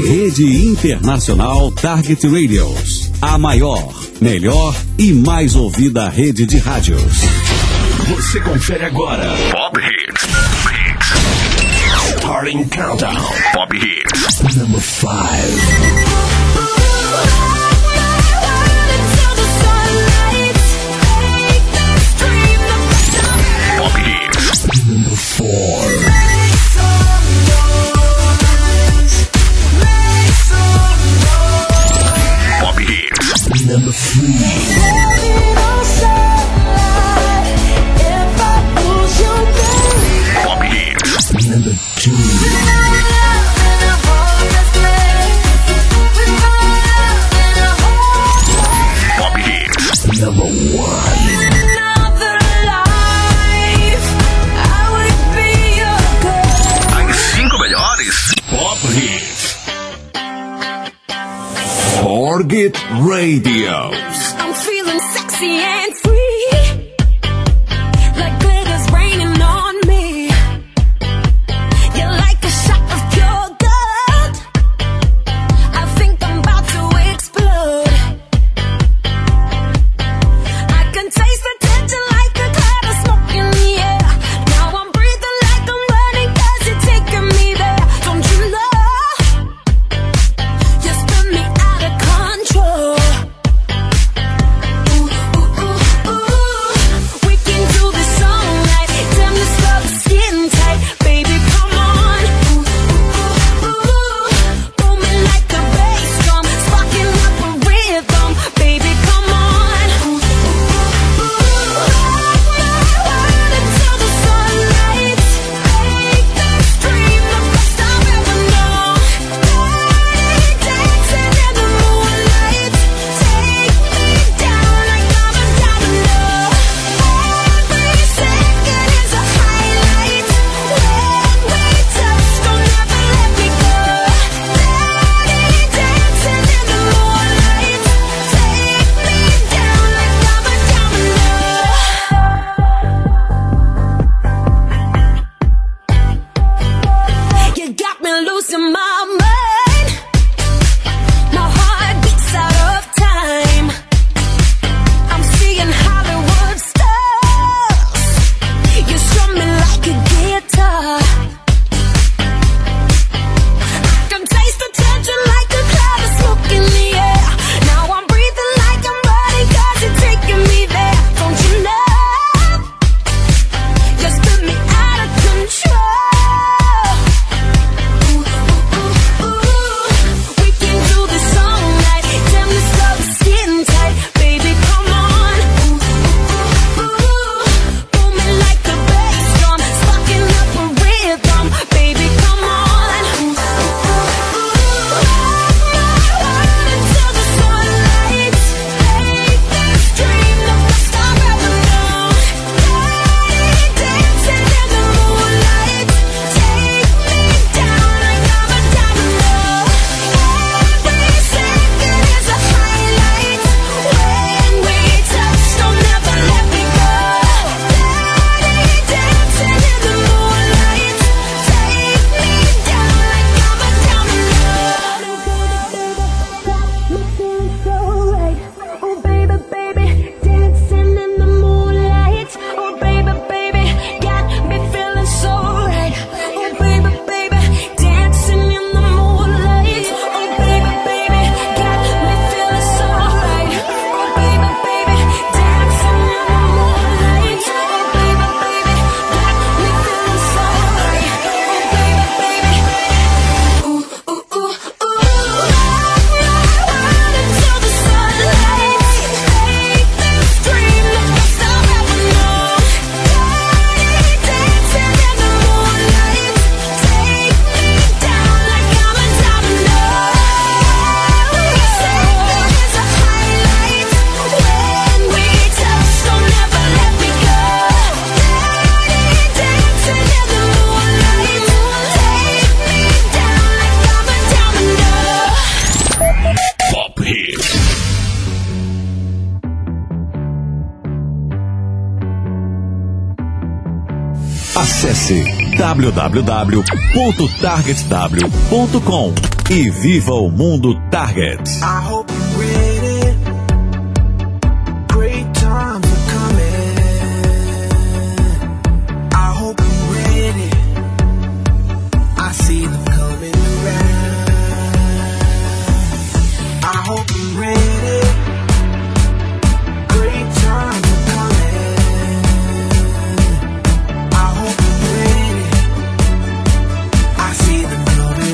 Rede Internacional Target Radios. A maior, melhor e mais ouvida rede de rádios. Você confere agora Pop Hits. Starting Countdown. Pop Hits. Number 5. Pop Hits. Number 4. Pop Hits. Number 3. Pop Hits. Number 2. Pop Hits. Number 1. As 5 melhores Pop Hits. Target Radios. I'm feeling sexy and free, like glitter's raining on me. You're like a shot of pure gold. I think I'm about to explode. I can taste the tension like a cloud of smoke in the air. Now I'm breathing like I'm running 'cause you're taking me there. Don't you know? You spin me out of control. We can do this all night. Damn, this love is getting tight. Baby, come on. Booming like a bass drum, sparking up a rhythm. Baby, come on. Ride until the sunlight. Make this dream the best I've ever known. Dancing in the moonlight. Take me down like I'm a domino. Every second is a highlight. When we touch, don't ever let me go. Dancing in the moonlight. Take me down like I'm a domino. You got me losing my mind. My heart beats out of time. I'm seeing Hollywood stars. You strum me like a guitar. I can taste the tension like a cloud of smoke in the air. Now I'm breathing like I'm running 'cause you're taking me there. Don't you know? You spin me out of control. We can do this all night. Damn, this love is getting tight. Baby, come on. Booming like a bass drum, sparking up a rhythm. Baby, come on. Ride until the sunlight. Make this dream the best I've ever known. Dancing in the moonlight. Take me down like I'm a domino. Every second is a highlight. When we touch, don't ever let me go. Dancing in the moonlight. Take me down like I'm a domino. Me feeling so right. Oh baby, baby, dancing in the moonlight. Oh baby, baby, got me feeling so right. Oh baby, baby, dancing in the moonlight. Oh baby, baby, got me feeling so right. Oh baby, baby, dancing in the moonlight. Oh baby, baby, got me feeling so right. Oh baby, baby, ooh ooh ooh ooh. Ride until the sunlight. Make this dream the best I've ever known. Dancing in the moonlight. Take me down like I'm a domino. Every second is a highlight. When we touch, don't ever let me go. Dancing in the moonlight. Take me down like I'm a domino. Pop Hits. Acesse www.targetw.com. e viva o mundo Target. I hope you're ready. Great times are coming. I hope you're ready. I see them coming around. I hope you're ready. Great times are coming. I hope you're ready. I see them coming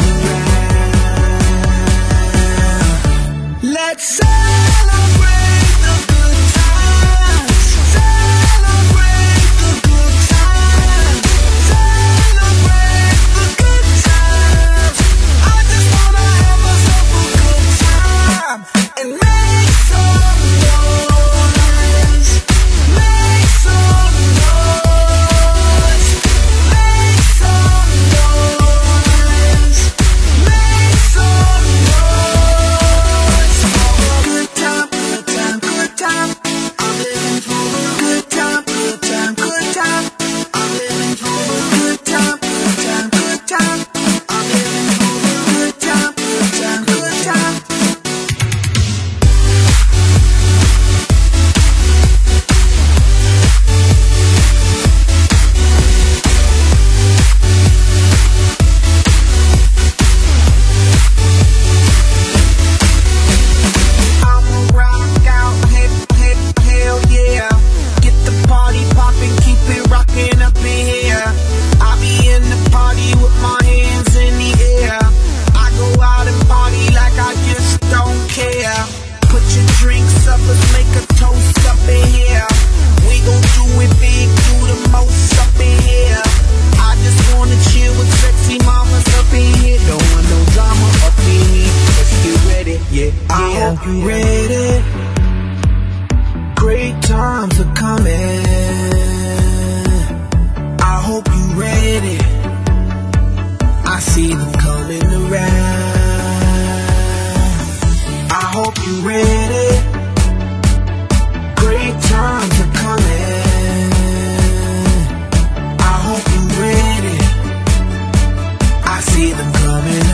around. Let's celebrate the good times. Celebrate the good times. Celebrate the good times. I just wanna have myself a good time and make some noise. Make some noise. Make some noise. Make some noise. Good time, good time, good time. I'm living for a good time, good time, good time. I'm living for a good time, good time, good time. I'm living for a good time, good time, good time. I'ma rock out, hell yeah. Get the party poppin', keep it rockin' up in here. I be in the party with my hands in the air. I go out and party like I just don't care. Put your drinks up, let's make a toast up in here. We gon' do it big, do the most up in here. I just wanna chill with sexy mamas up in here. Don't want no drama up in here. Let's get ready, yeah. I hope you ready. Great times are coming. I hope you ready. I see them coming around. I hope you ready. Great times are coming. I hope you ready. I see them coming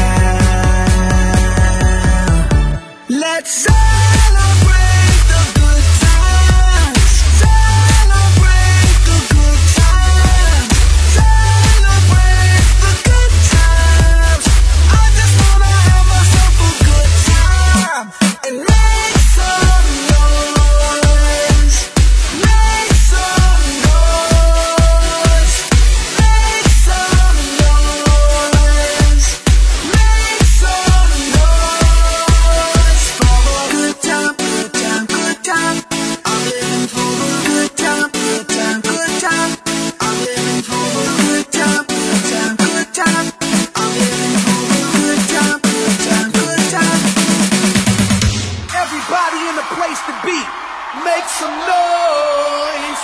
around. Let's celebrate the good times. Celebrate the good times. Celebrate the good times. I just wanna have myself a good time and make some noise. Make some noise. Make some noise. Make some noise. For a good time, good time, good time. I'm living for a good time, good time, good time. I'm living for a good time, good time, good time. I'm living for a good time, good time, good time. Everybody in the place to be, make some noise.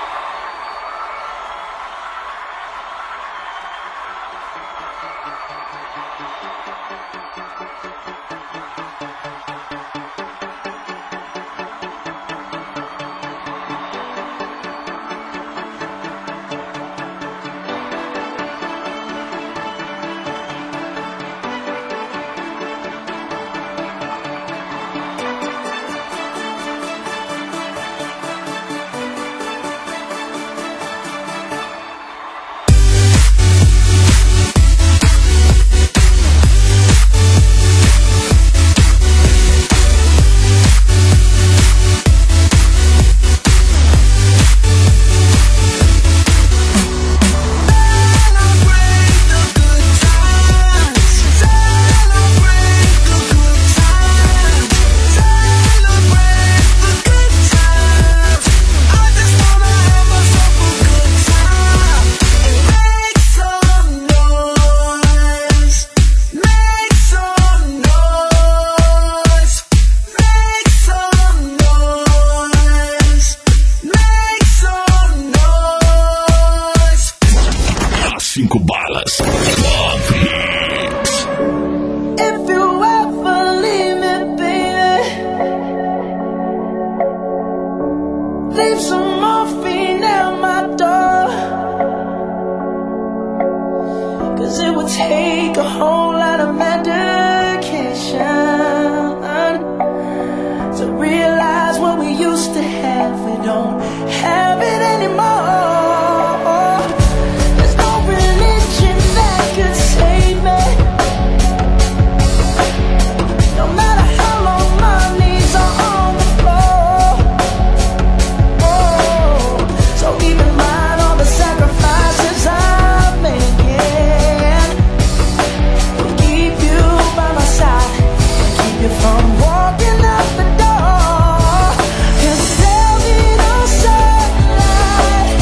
Cinco balas. Top Hits. If you ever leave me, baby, leave some morphine at my door. 'cause it would take a whole lot of medication to realize what we used to have, we don't have it anymore. There's no religion that could save me, no matter how long my knees are on the floor. Oh, so keep in mind all the sacrifices I'm making to keep you by my side, keep you from walking out the door. 'Cause there'll be no sunlight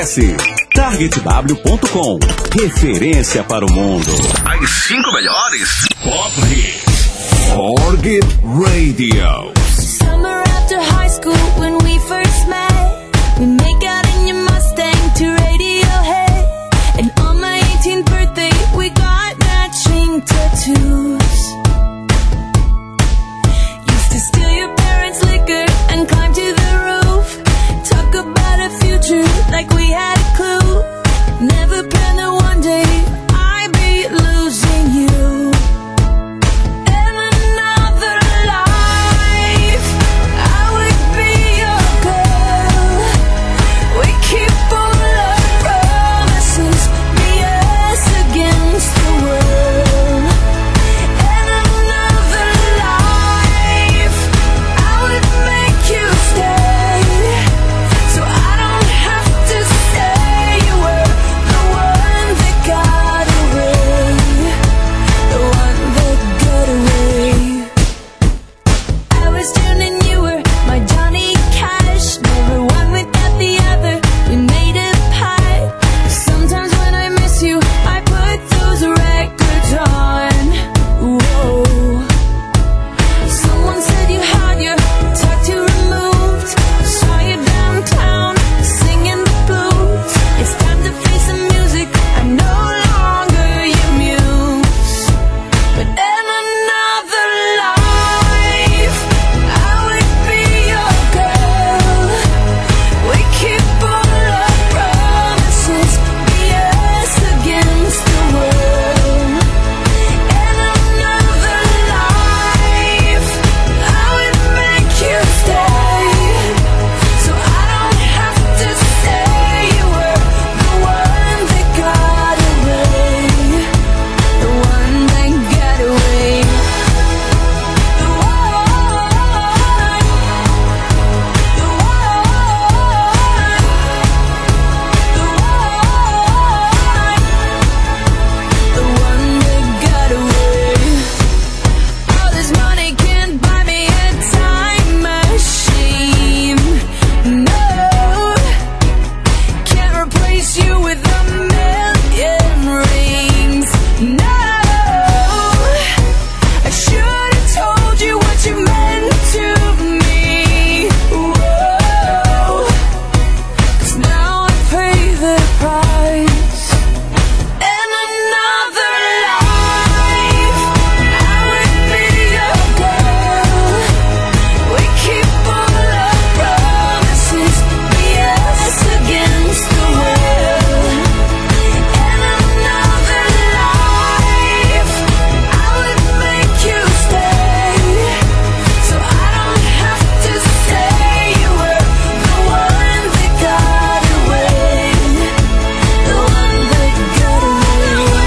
Acesse targetw.com. Referência para o mundo. As 5 melhores Pop Hits. Target Radio. Summer after high school when we first met, we make out in your Mustang to Radiohead. And on my 18th birthday we got matching tattoos. Used to steal your parents' liquor and climb to the roof. Talk about a future like we had a clue. Never planned that one day I'd be losing you. In another life I would be your girl. We keep all our promises, be us against the world. In another life I would make you stay, so I don't have to say you were the one that got away, the one that got away. I was June and you were my Johnny Cash. Never one without the other, we made a pact. Sometimes when I miss you, I put those records on. Whoa. Someone said you had your tattoo removed. Saw you downtown singing the blues. It's time to face the music, I'm no longer your muse. But in another life I would be your girl. We keep all our promises, be us against the world. In another life I would make you stay, so I don't have to say you were the one that got away, the one that got away. The one that got away. All this money can't buy me a time machine. No, can't replace you with a million rings. No, I should have told you what you meant to me. Whoa, 'cause now I pay the price. In another life I would be your girl. We keep all our promises, be us against the world. In another life I would make you stay, so I don't have to say you were the one that got away, the one that got away.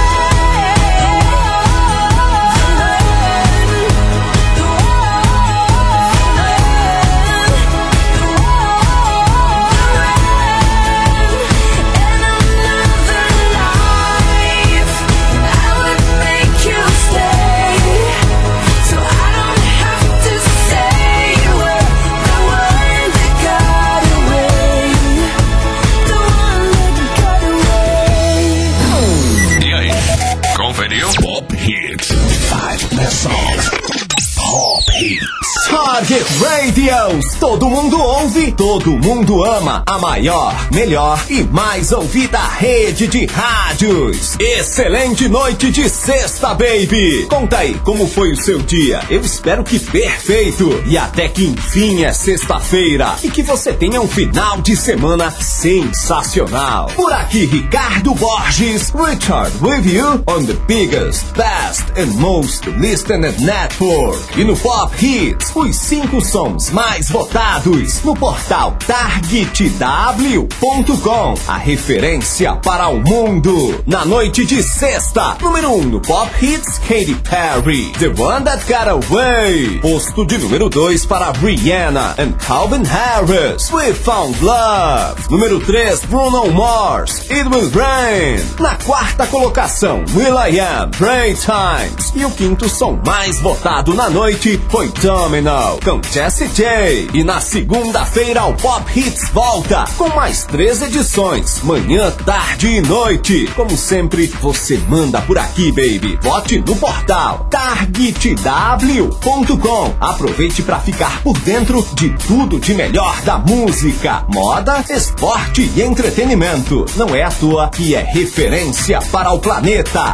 In another life I would make you stay, so I don't have to say you were the one that got away, the one that got away. E aí, conferiu? Pop Hits. 5 best songs. Pop Hits. Target Radios, todo mundo ouve, todo mundo ama. A maior, melhor e mais ouvida rede de rádios. Excelente noite de sexta, baby. Conta aí como foi o seu dia. Eu espero que perfeito. E até que enfim é sexta-feira. E que você tenha um final de semana sensacional. Por aqui, Ricardo Borges, Richard with you on the biggest, best and most listened network. E no Pop Hits, os 5 sons mais votados no portal targetw.com, a referência para o mundo. Na noite de sexta, número 1 no Pop Hits, Katy Perry, The One That Got Away. Posto de número 2 para Rihanna and Calvin Harris, We Found Love. Número 3, Bruno Mars, It Will Rain. Na quarta colocação, will.i.am, Great Times. E o quinto som mais votado na noite foi Domino, com Jessie J. E na segunda-feira o Pop Hits volta com mais 3 edições, manhã, tarde e noite. Como sempre, você manda por aqui, baby. Vote no portal targetw.com. Aproveite para ficar por dentro de tudo de melhor da música, moda, esporte e entretenimento. Não é à toa que é referência para o planeta.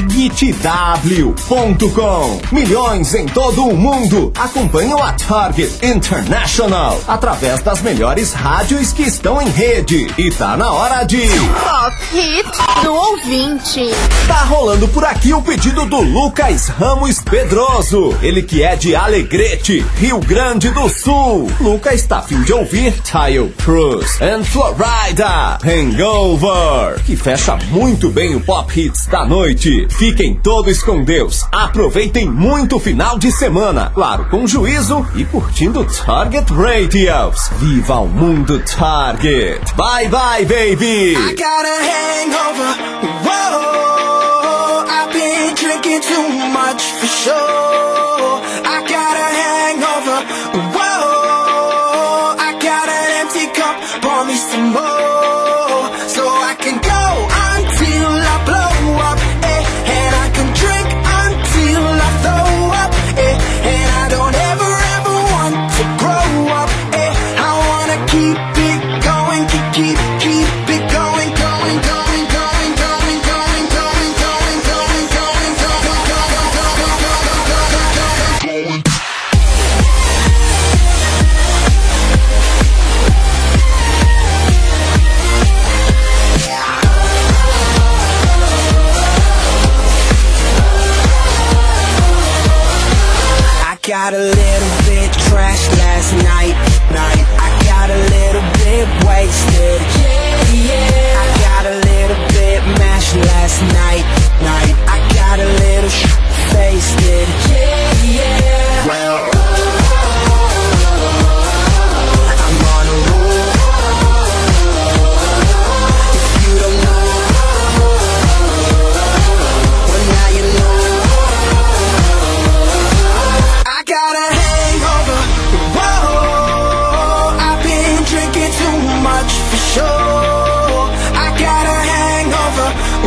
targetw.com. Milhões em todo o mundo acompanham a Target International através das melhores rádios que estão em rede. E tá na hora de Pop Hit do ouvinte. Tá rolando por aqui o pedido do Lucas Ramos Pedroso. Ele que é de Alegrete, Rio Grande do Sul. Lucas tá a fim de ouvir Tile Cruz and Florida Hangover, que fecha muito bem o Pop Hits da noite. Fiquem todos com Deus. Aproveitem muito o final de semana, claro, com juízo e curtindo Target Radios. Viva o mundo Target. Bye bye, baby. I got a hangover. Whoa, I've been drinking too much for sure. I got a hangover. Whoa, I got an empty cup. Pour me some more, so I can go until I blow up. And I can drink until I throw up. And I don't ever want to grow up. I wanna keep it going, keep it going, going, going, going, going, going, going, going, going, going, going, going. I got a little bit trashed last night. I got a little bit wasted. I got a little bit mashed last night. I got a little faced. Well, I'm on a roll. If you don't know, well now you know. I got a hangover. Whoa, I've been drinking too much for sure. I got a hangover.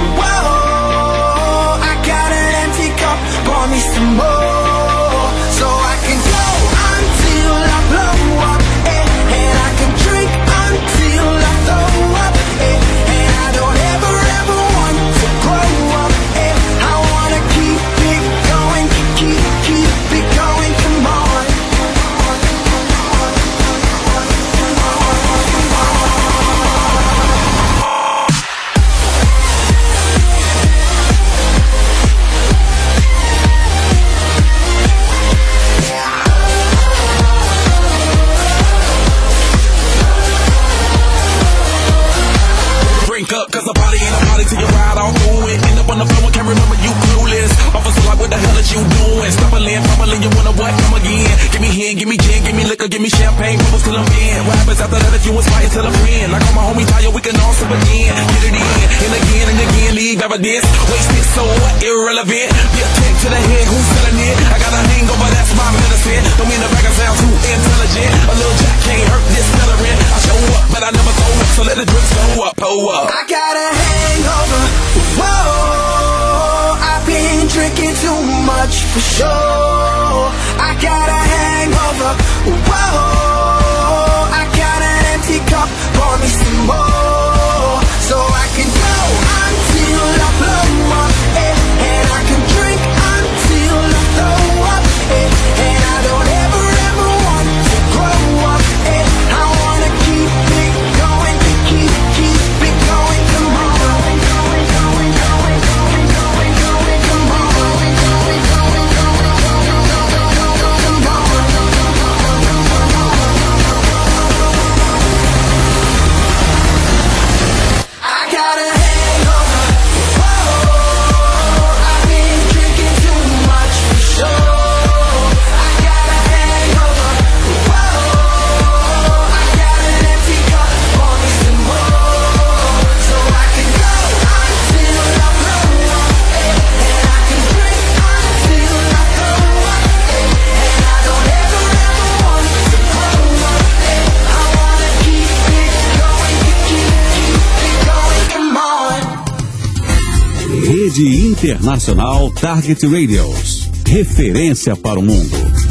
Whoa, I got an empty cup. Pour me some more, so I can go until I blow up. And I can drink until I throw up. And I don't ever want to grow up. I wanna keep it going, keep it going. Come on. Drink up, cause a party ain't a party till you ride all through it. End up on the floor and can't remember you clueless. Officer, like, what the hell is you doing? Stumbling, fumbling, you wanna what? Come again. Give me hen, give me gin, give me liquor, give me champagne, bubbles till I'm in. What happens after that if you inspire, tell a friend. Like all my homies tell you, we can all sip again. Get it in, and again, leave evidence. Wasted, so what? Irrelevant. Be a kick to the head, who's selling it? I got a hangover, that's my medicine. Don't mean the bag I sound too intelligent. A little jack can't hurt this celebrant. I show up, but I never throw up, so let the drinks go up, pull up. I got a hangover. Whoa, I've been drinking too much for sure. I got a hangover. Whoa, I got an empty cup. Pour me some more, so I can go until I blow up. And I can drink until I throw up. And I don't ever want to grow up. I wanna keep it going, keep it going. Come on. Come on. Rede Internacional Target Radios. Referência para o mundo.